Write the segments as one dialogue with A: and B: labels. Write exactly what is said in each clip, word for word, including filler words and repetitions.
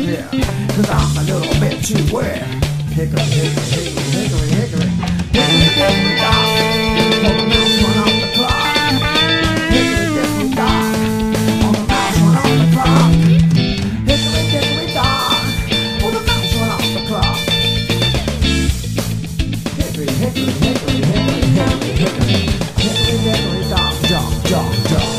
A: Yeah, cause I'm a little bit too wet. Hickory, hickory, hickory, hickory, hickory. Hickory, hickory, dock. On the mouse run off the clock. Hickory, hickory, dock. On the mouse run off the clock. Hickory, hickory, dock. On the mouse run off the clock. Hickory, hickory, hickory, hickory, hickory, hickory. Hickory, hickory, dock, dock, dock, dock.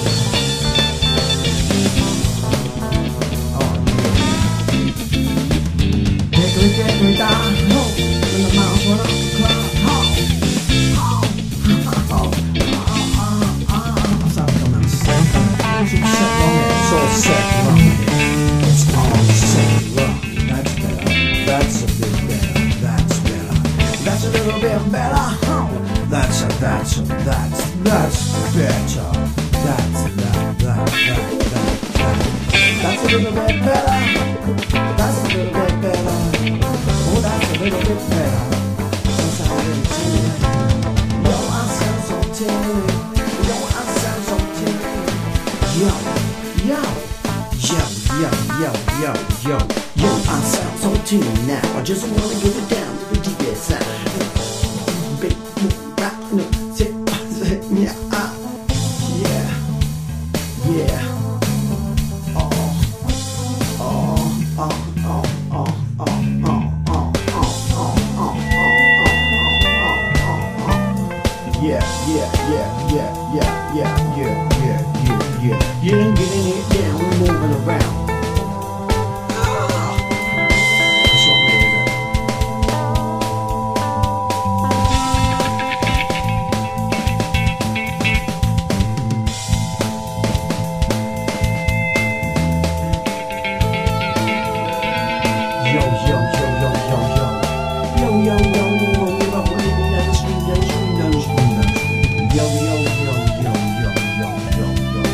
A: Hickory down, ho, when the mouse went off the clock, ho, ho, ho, ho, ho, ho. Ça commence sec, music set on it, it's all set wrong. It's all set wrong. That's better, that's a bit better, that's better, that's a little bit better, ho. That's a, that's a, that's, that's better, that's, that, that, that, that, that. That's a little bit better, that's a little bit better. Oh, that's a little bit better. That sounds really tinny. Yo, I sound so tinny. Yo, I sound so tinny. Yo, yo, yo, yo, yo, yo, yo. Yo, I sound so tinny now. I just wanna get it down to the deepest sound. Big, back, no, sit, sit, yeah, ah, yeah, yeah. Oh, oh, oh, oh, oh, oh, oh. Yeah, yeah, yeah, yeah, yeah, yeah, yeah, yeah, yeah, yeah. You done getting it down, we're moving around. Ah, that's what we did. Yo, yo, yo, yo, yo, yo, yo, yo, yo, yo, yo, yo, down the street, down the street, down the street. Yo, yo, yo, yo, yo, yo, yo, yo.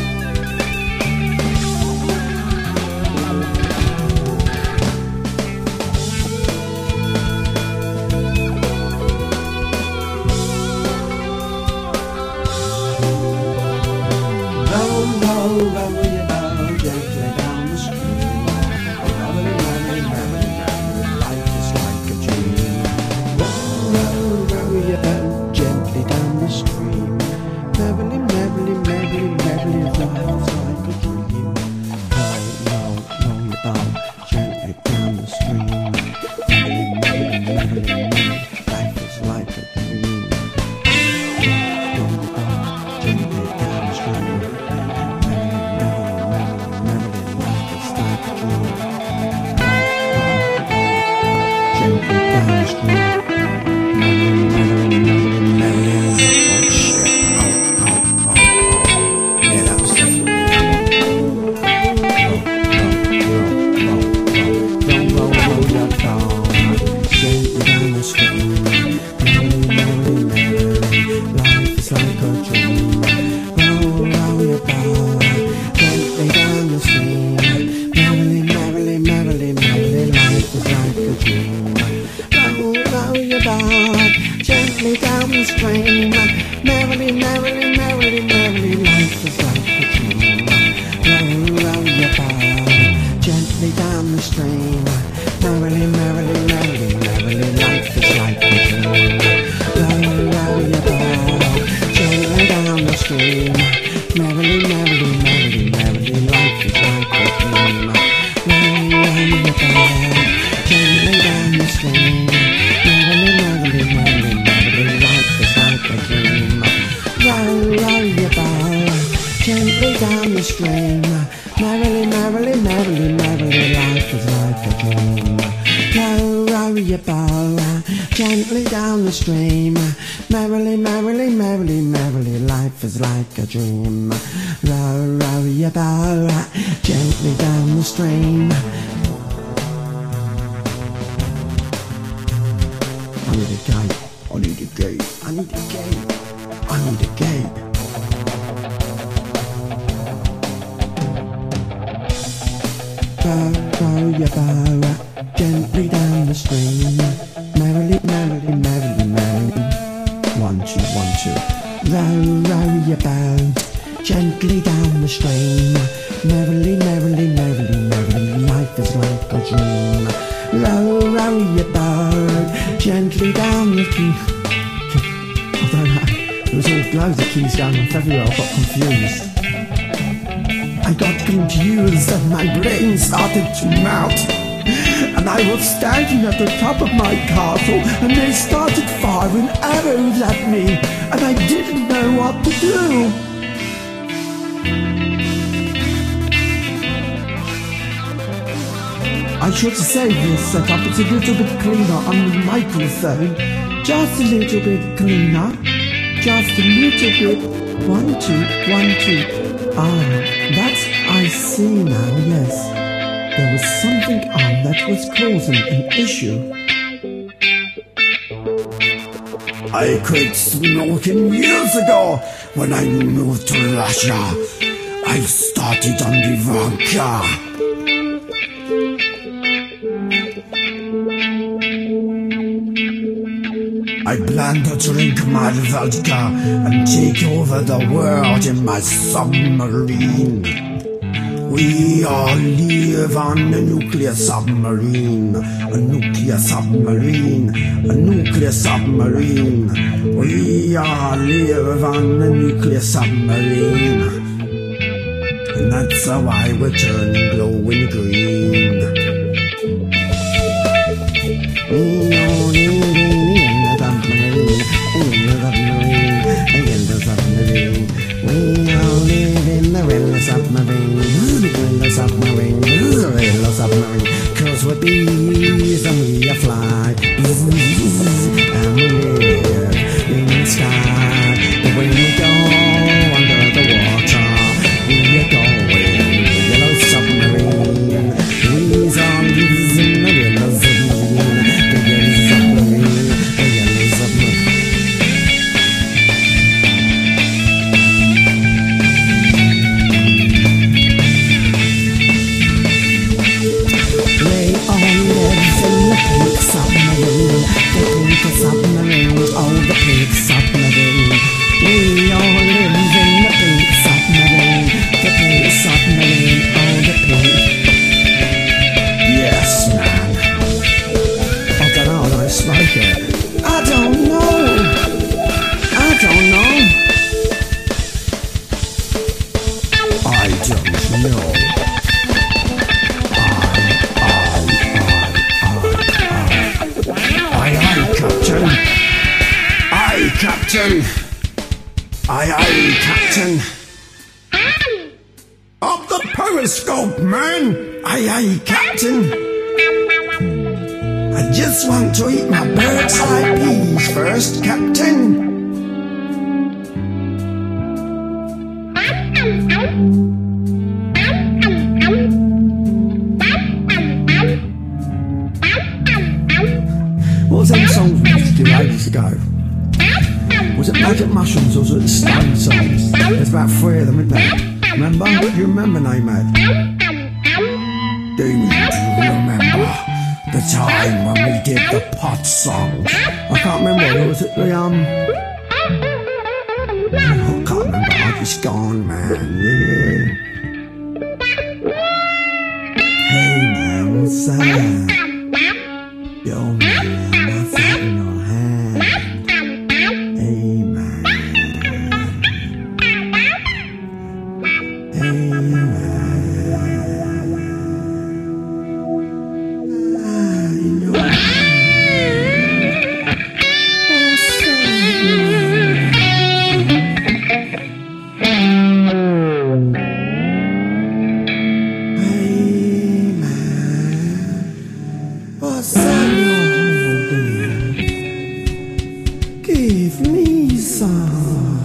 A: Roll, roll, roll your boat gently down the stream. Rubbly, rubbly, rubbly, rubbly, life is like a dream. Roll, roll, roll your boat gently down the stream. Merrily, merrily, merrily, merrily, life is like a dream. Roll, roll, roll your boat gently down the stream. Merrily, merrily, merrily, merrily, life is like a dream. Roll your boat gently down the stream. Merrily, merrily, merrily, merrily, life is like a dream. Gently down the stream. Merrily, merrily, merrily, merrily. Oh shit! Oh, oh, oh, oh. Yeah, that was definitely. Roll, roll, roll, roll, roll, roll your boat gently down the stream. Merrily, merrily, merrily, life is like a dream. Roll, roll your boat gently down the stream. Merrily, merrily, merrily, merrily, life is like a dream. Roll, roll your boat gently down the stream. Merrily, merrily, merrily, merrily, life is like a dream. Roll, roll your boat gently down the stream. Merrily, merrily, merrily, merrily, life is like a dream. Roll, roll your boat gently down the stream. Merrily, merrily, merrily, merrily, life is like a dream. Roll, roll your boat gently down the stream. Merrily, merrily, merrily, merrily, life is like a dream. Roll, roll your boat gently down the stream. Merrily, merrily, merrily, merrily, life is like a dream. Roll, roll your boat gently down the stream. Merrily, merrily, merrily, merrily, life is like a dream. Roll, roll your boat gently down the stream. I need a gate, I need a gate, I need a gate, I need a gate. Roll, roll your boat gently down the stream. Merrily, merrily, merrily, merrily. One, two, one, two. Row, row your boat gently down the stream. Merrily, merrily, merrily, merrily, life is like a dream. Row, row your boat gently down the key. Although there was all loads of keys going off everywhere, I got confused. I got confused and my brain started to melt. And I was standing at the top of my castle and they started firing arrows at me and I didn't know what to do. I should say this setup is a little bit cleaner on the microphone. Just a little bit cleaner. Just a little bit. One, two, one, two. Ah, that's, I see now, yes. There was something on that was causing an issue. I quit smoking years ago when I moved to Russia. I started on the vodka. I plan to drink my vodka and take over the world in my submarine. We all live on a nuclear submarine, a nuclear submarine, a nuclear submarine. We all live on a nuclear submarine. And that's why we're turning glowing green. We all live in the submarine, in the submarine, in the submarine. We all live in the real submarine, in the submarine, the real submarine. Cause we're bees and we are fly, and we live in the sky. But when we go under the water, we are going the yellow submarine. We zombies in the yellow submarine, the yellow submarine, the yellow submarine. Submarine, the pink submarine, oh the pink submarine. We all live in the pink submarine, the pink submarine, oh the pink. Yes, man. I don't know, I smoke it. I don't know. I don't know. I don't know. Captain! Aye, aye, Captain! Up the periscope, man! Aye, aye, Captain! I just want to eat my bird's eye peas first, Captain! What was them songs we used to do ages ago? Was it Magic Mushrooms or was it Stone songs? There's about three of them, isn't there? Remember? Do you remember, Nomad? Do you, do you remember the time when we did the pot songs? I can't remember. Was it the, um... I can't remember. I just gone, man. Yeah. Hey, man, what's that? Yo, man, what's that in your hand? Hey, man. Hey, man. Ah, in your hand. What's give me some.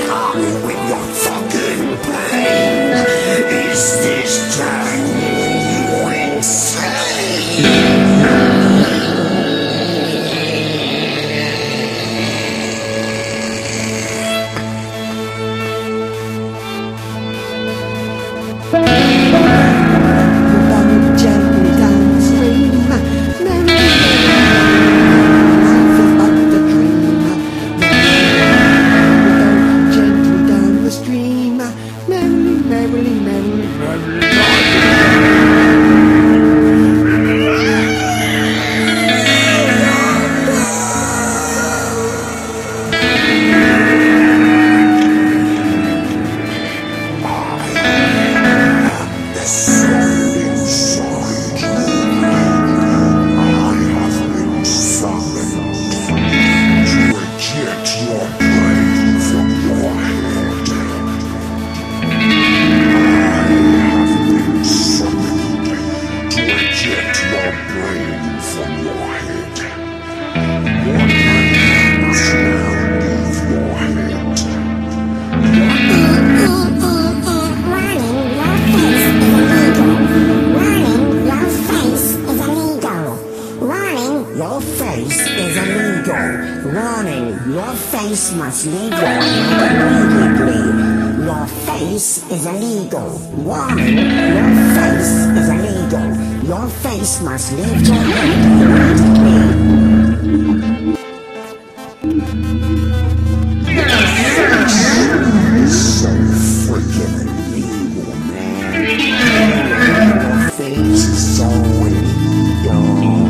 B: on with your fucking brain? Is this turning you insane? Your face is illegal. Warning, your face must leave your head immediately. Your face is illegal. Warning, your face is illegal. Your face must leave your head immediately. So freaking illegal, man. Your face is so illegal.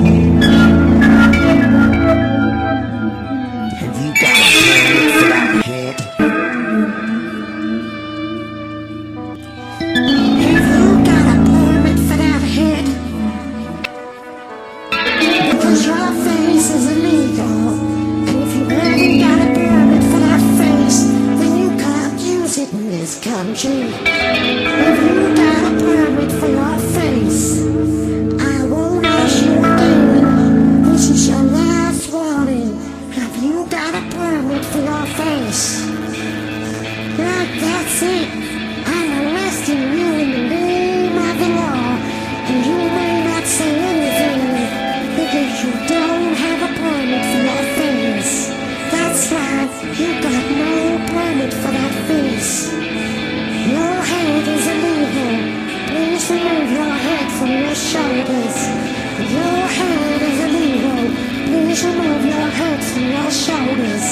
B: Country. If you got a permit for your face, I won't ask you again. This is your last warning. Have you got a permit for your face? Well, that's it. I'm arresting you in the name of the law, and you may not say anything because you don't have a permit for your face. That's right, you got no permit for that face. Your head is illegal. Please remove your head from your shoulders. Your head is illegal. Please remove your head from your shoulders.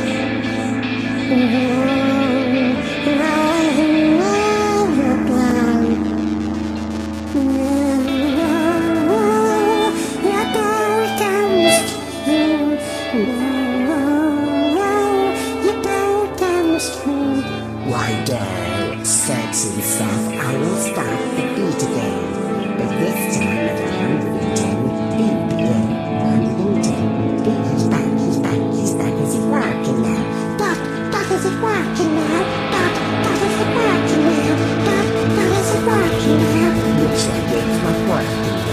B: Oh, oh, oh, you're blind. Oh, oh, you're going down the street. Oh, oh, you're going down the street. Why, Dad? Sexy stuff, I will start the beat again. But this time at one hundred ten B P M. one hundred ten. Beat is back, he's back, he's back. Is it working now? Doc, Doc, is it working now? Doc, Doc, is it working now? Doc, Doc, is it working now? Looks like it's not working now.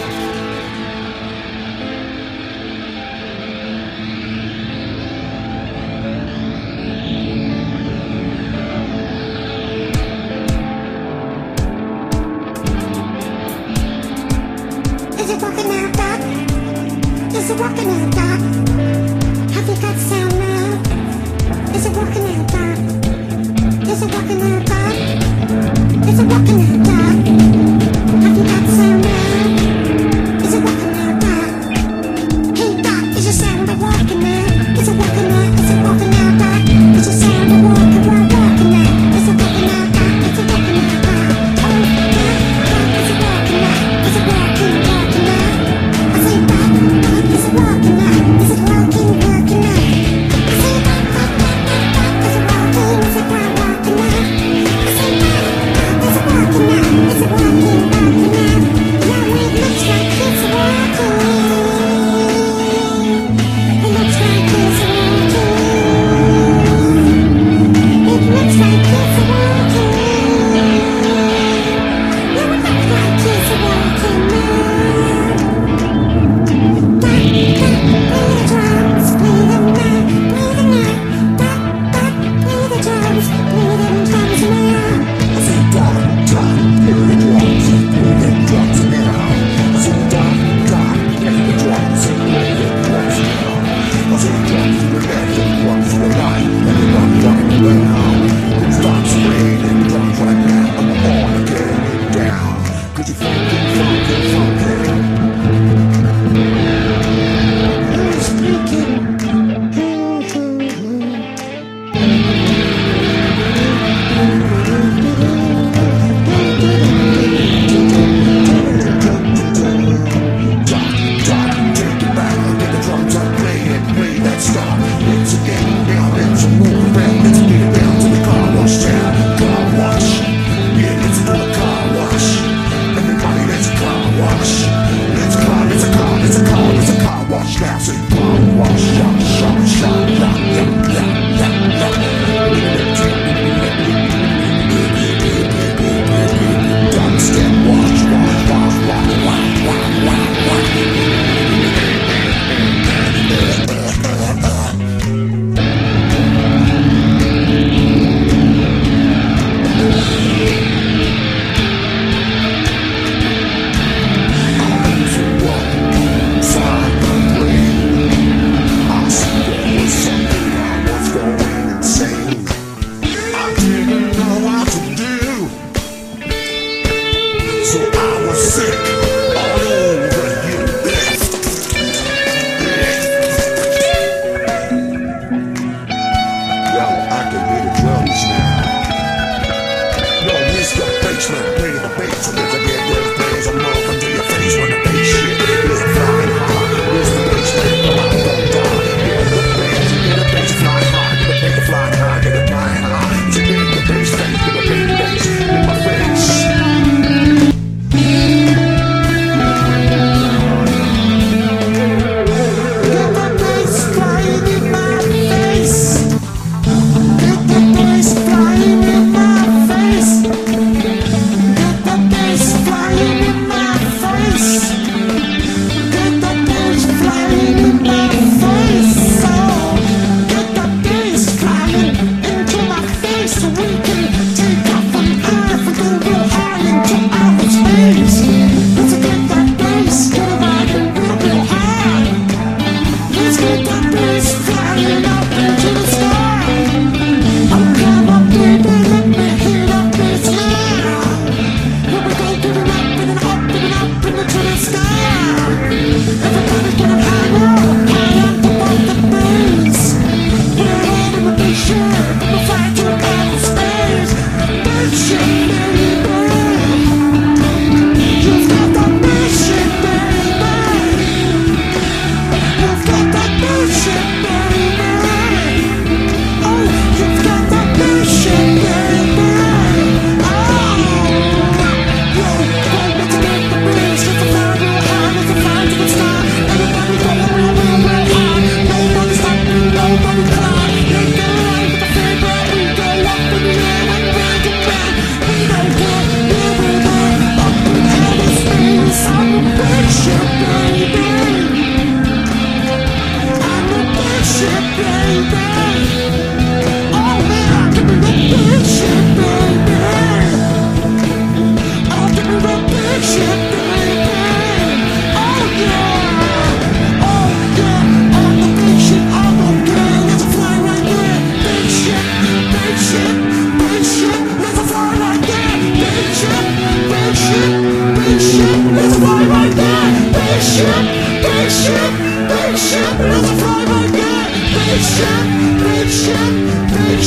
B: Is it working now, Doc? Is it working now, Doc? Have you got sound now? Is it working now, Doc? Is it working now, Doc? Is it working now, Doc? Have you got sound now? Is it working now, Doc? Hey, Doc, is your sound working now? Is it working now? Is it working now, Doc? Is your sound working while working now? Is it working now, Doc? Is it working now, Doc? Oh, Doc, Doc, is it working now? Is it working, working now? I say, Doc, Doc, is it working now? Is it working, working now? I say, Doc, Doc, Doc, Doc, Doc, is it working? Is it working now? I say, Doc, Doc, is it working now?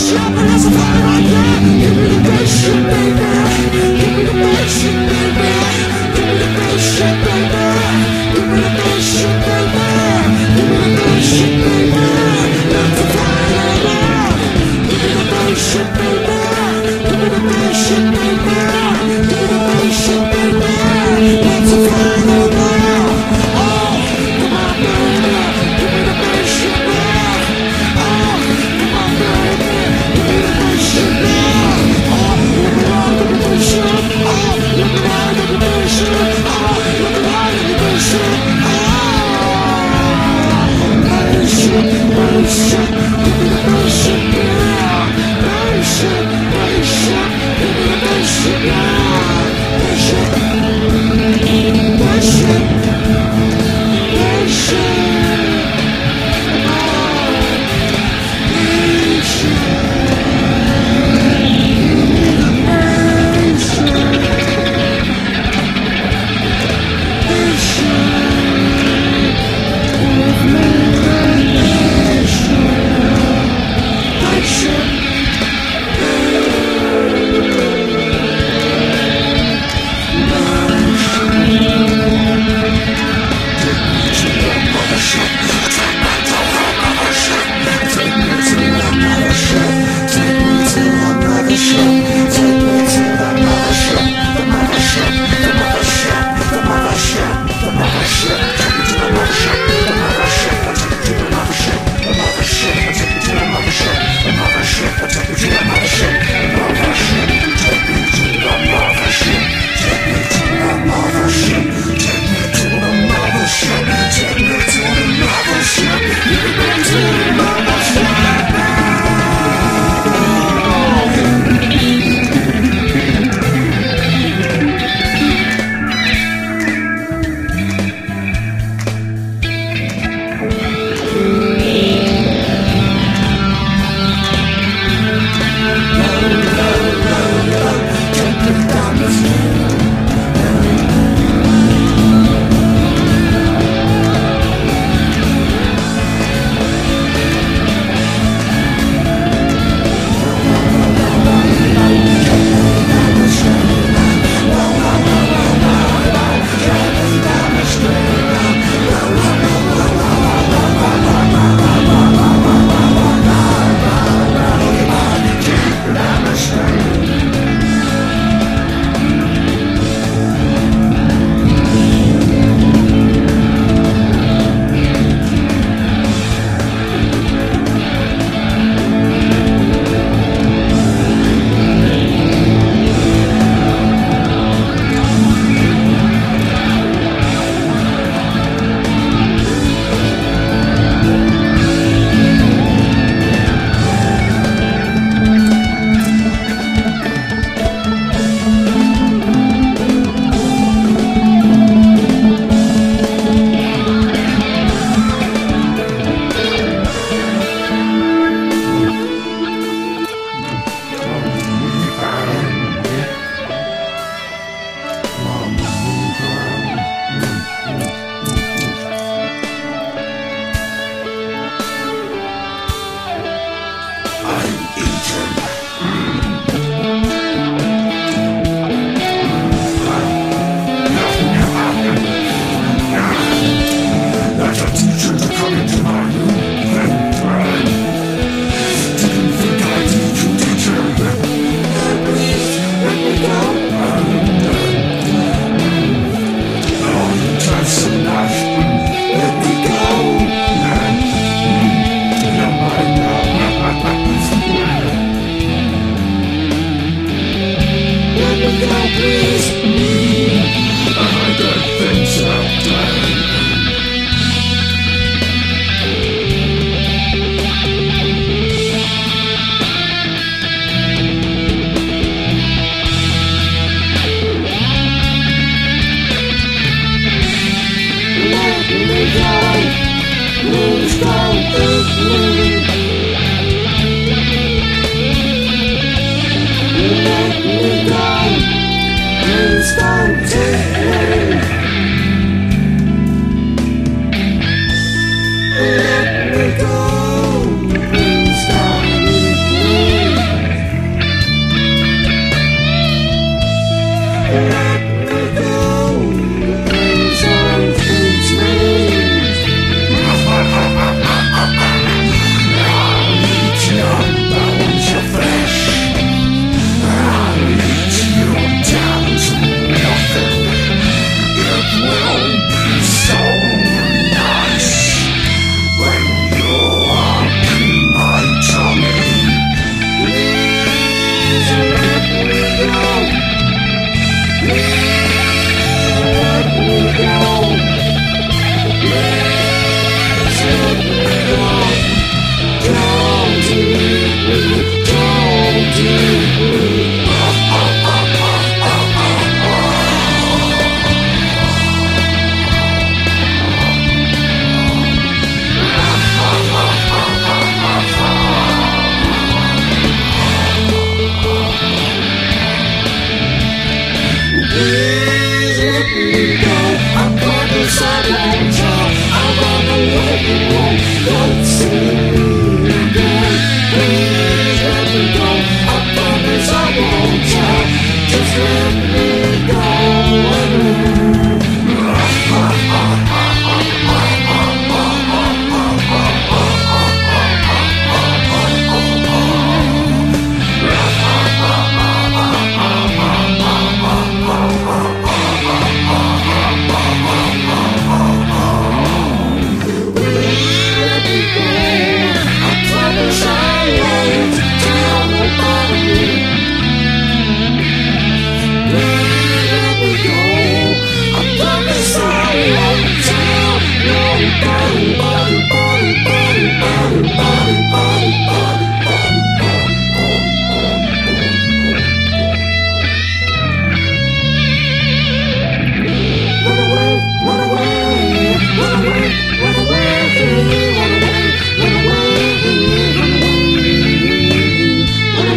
B: Let me go, please don't leave me.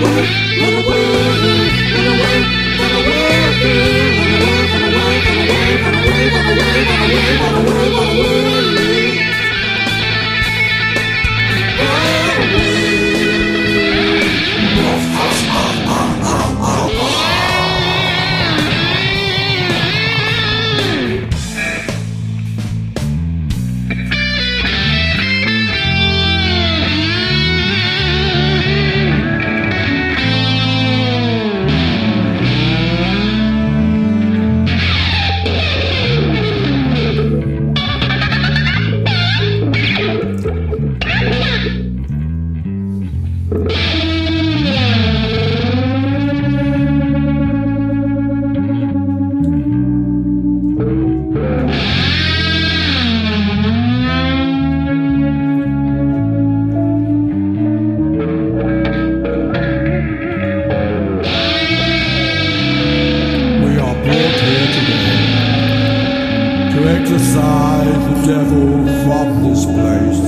A: Exorcise the devil from this place.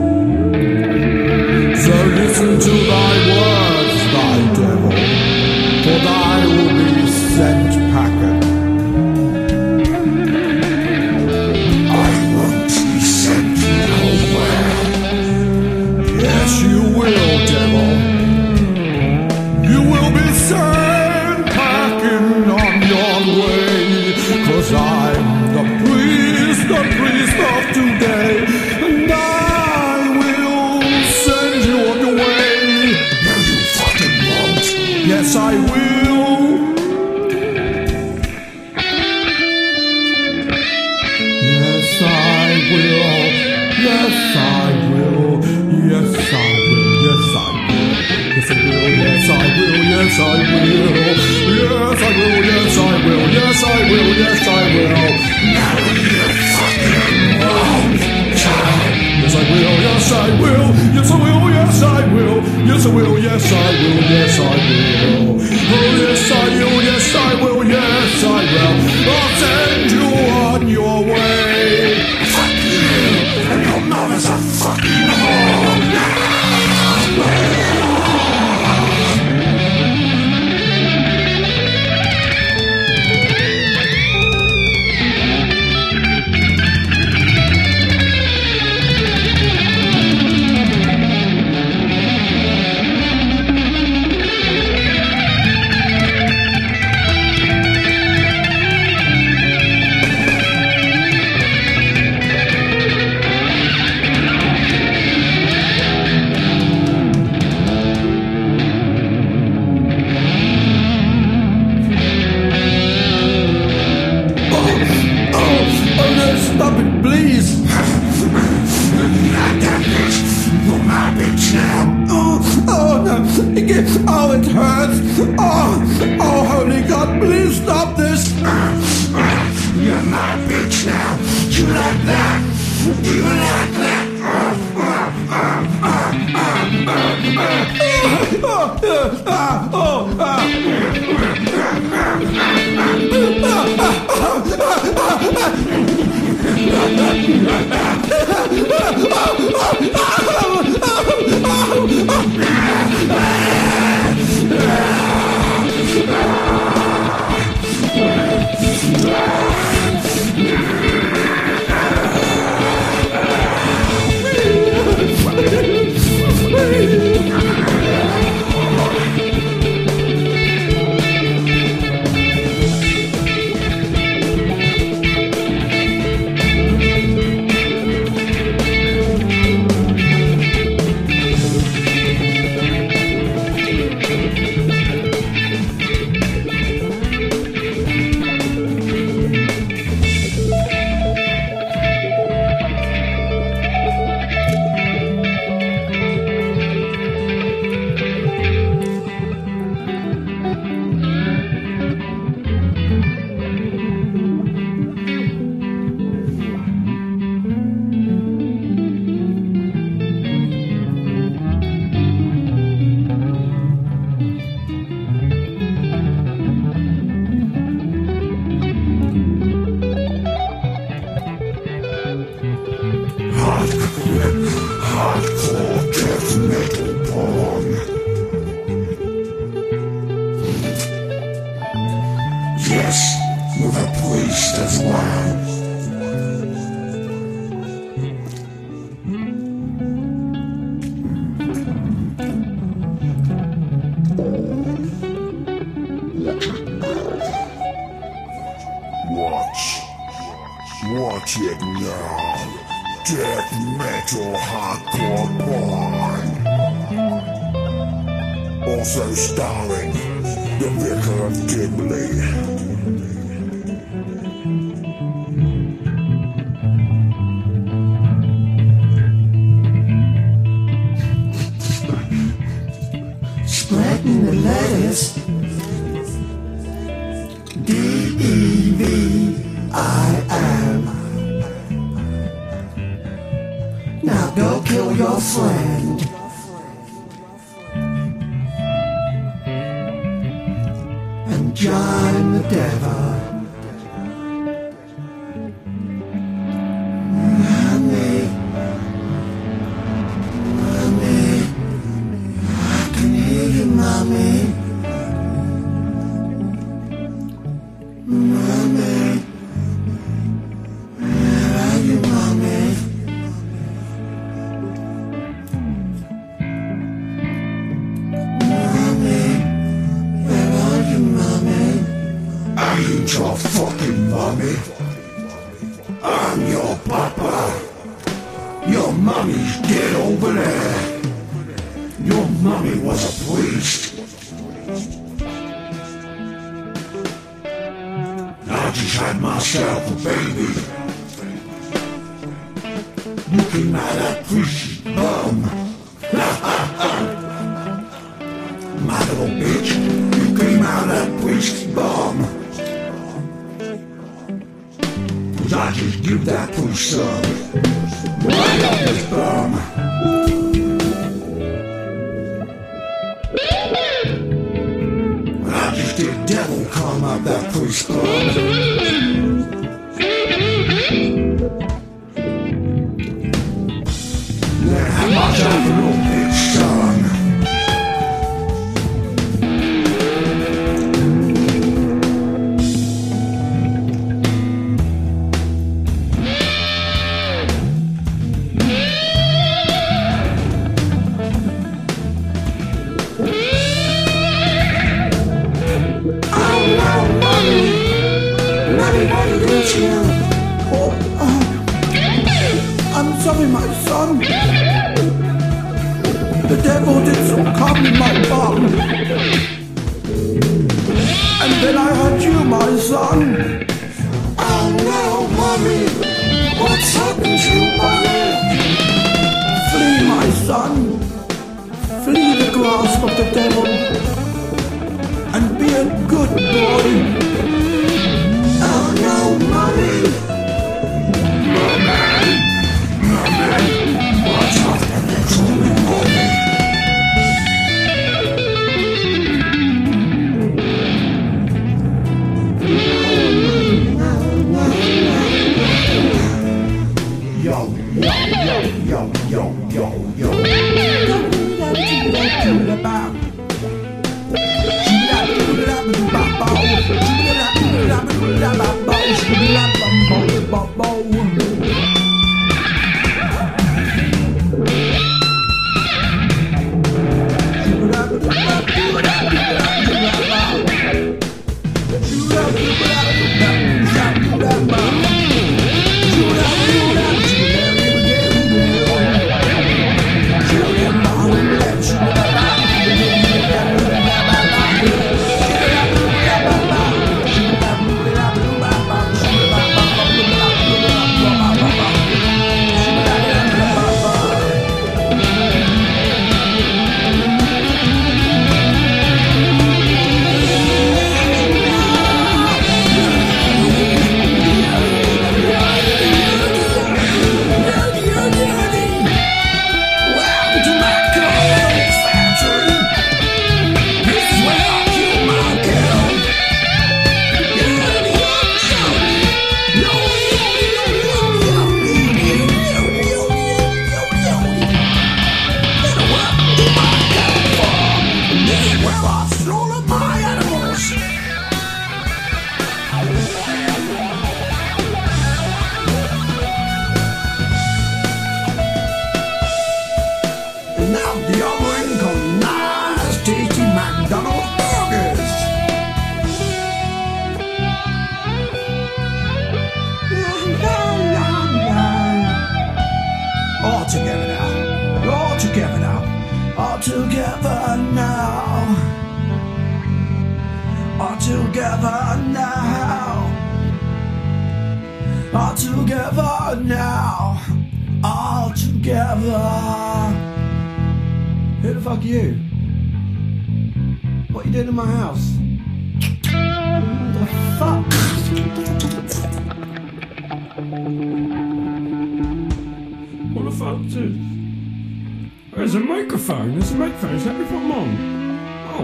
A: So listen to thy words, thy devil, for thy will be sent packing. I won't be sent nowhere. Yes, you will, devil. You will be sent packing on your way, 'cause I'm the priest, the priest of today, and I will send you on your way. No, you fucking won't. Yes, I will. Yes, I will. Yes, I will. Yes, I will. Yes, I will. Yes, I will. Yes, I will. Yes, I will. Yes, I will. Yes, I will. Yes, I will. Yes, I will. No, you fucking won't. Yes, I will. Yes, I will. Yes, I will. Yes, I will. Yes, I will. Yes, I will. Yes, I will. Oh, yes, I will. Yes, I will. Yes, I will. I'll send you on your way. Fuck you. And your mother's a fucking whore. Stop it, please! You're my bitch now! Oh, oh no! Oh, it hurts! Oh, oh, holy God, please stop this! You're my bitch now! You like that? You like that?
B: Yes, with a priest as well. Watch, watch it now. Death metal hardcore porn. Also starring the Vicar of Dibley. Spreading the letters. D E V I M. Now go kill your friend. And join the devil. Mommy, mommy, I can hear you, mommy. Mommy, where are you, mommy? Mommy, where are you, mommy? I ain't your fucking mommy. I'm your papa. Your mommy's dead over there. Your mommy was a priest. I just had myself a baby. You came out of that priest's bum. My little bitch, you came out of that priest's bum. Cause I just give that priest some right up his bum. I just did devil come up that priest's bum. Have myself a little bitch, son. Oh no, mommy! Mommy, what did you? Oh, oh. I'm sorry, my son. The devil did some cum in my bum. And then I had you, my son. Oh no, mommy! What's happened to you, mommy? Flee, my son. Flee the grasp of the devil. And be a good boy. Oh no, mommy! Mommy! Mommy! What's happened to me, mommy? Yo, yo, yo, yo, yo, yo,
A: together now. All together now. All together. Who the fuck are you? What are you doing in my house? The fuck? What the fuck, dude? There's a microphone. There's a microphone. Is that before I'm on? Oh.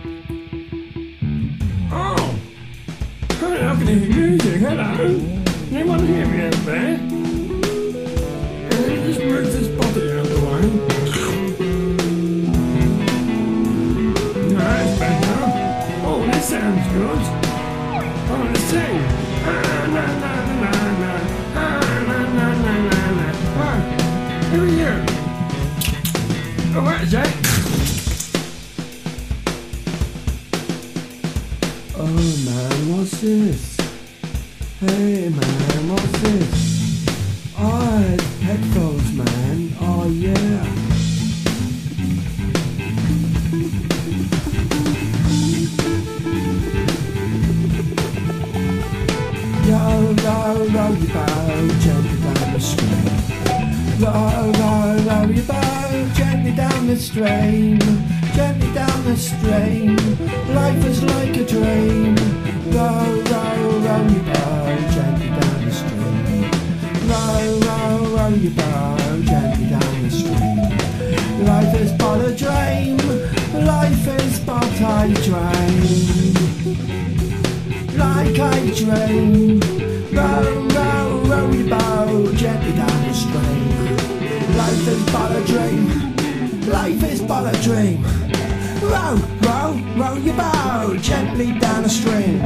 A: Oh. Hello, I can hear music. Hello. Anyone hear me out there? Let me just move this body out of the way. No, that's better. Oh, this sounds good. Oh, let's sing. Ah, na, na, na, na. Ah, na, na, na, na, na. Ah, who are you? Oh, what is that? Oh man, what's this? Hey man, what's this? Oh, it's headphones, man. Oh yeah. Row, row, row your boat gently down the stream. Row, row, row your boat gently down the stream. Gently down the stream. Life is like a dream. Row, row, row your boat gently down the stream. Row, row, row your boat gently down the stream. Life is but a dream. Life is but a dream. Like a dream. Row, row, row your boat gently down the stream. Life is but a dream. Life is but a dream. Row, row, row your boat gently down the stream.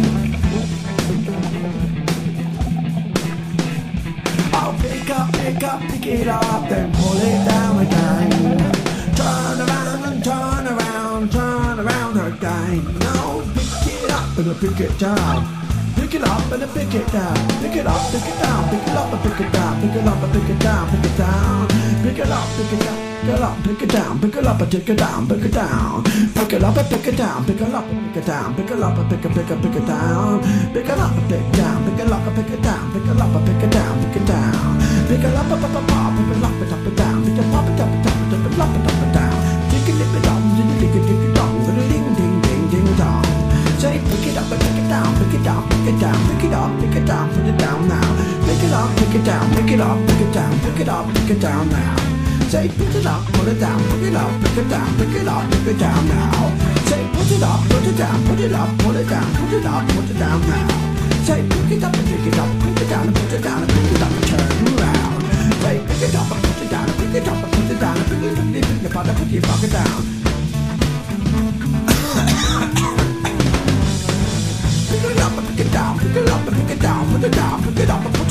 A: Oh, pick up, pick up, pick it up, then pull it down again. Turn around and turn around, turn around again. No, pick it up and pick it down. Pick it up and pick it down. Pick it up, pick it down. Pick it up and pick it down. Pick it up and pick it down. Pick it down. Pick it up, pick it down. Pick it up, pick it down. Pick it up and take it down. Pick it down. Pick it up and pick it down. Pick it up and pick it down. Pick it up and pick it, pick it, pick it down. Pick it up and pick it down. Pick it up and pick it down. Pick it up and pick it down. Pick it down. Pick it up, up, up, up, up. Pick it up and up and down. Pick it up and up and down. Pick it up and up and down. Tick it, lick it up, tick it, tick it, tick it dong. Ding, ding, ding, ding, dong. Say pick it up and pick it down, pick it down, pick it down, pick it up, pick it down, put it down now. Pick it up, pick it down, pick it up, pick it down, pick it up, pick it down now. Say put it up, put it down, pick it up, pick it down, pick it up, pick it down now. Say put it up, put it down, put it up, put it down, put it up, put it down now. Say pick it up and pick it up, pick it down and put it down and pick it up and turn around. Say pick it up and put it down and pick it up and put it down and pick it up and pick it up and put it fuck it down. Pick it up and pick it down, pick it up and pick it down, put it down, pick it up and put